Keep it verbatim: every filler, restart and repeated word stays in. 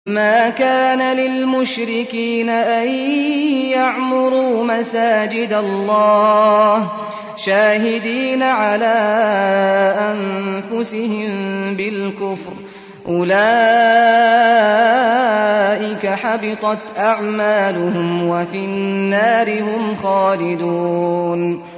مَا كَانَ لِلْمُشْرِكِينَ أَن يَعْمُرُوا مَسَاجِدَ اللَّهِ شَاهِدِينَ عَلَىٰ أَنفُسِهِم بِالْكُفْرِ ۚ أُولَٰئِكَ حَبِطَتْ أَعْمَالُهُمْ وَفِي النَّارِ هُمْ خَالِدُونَ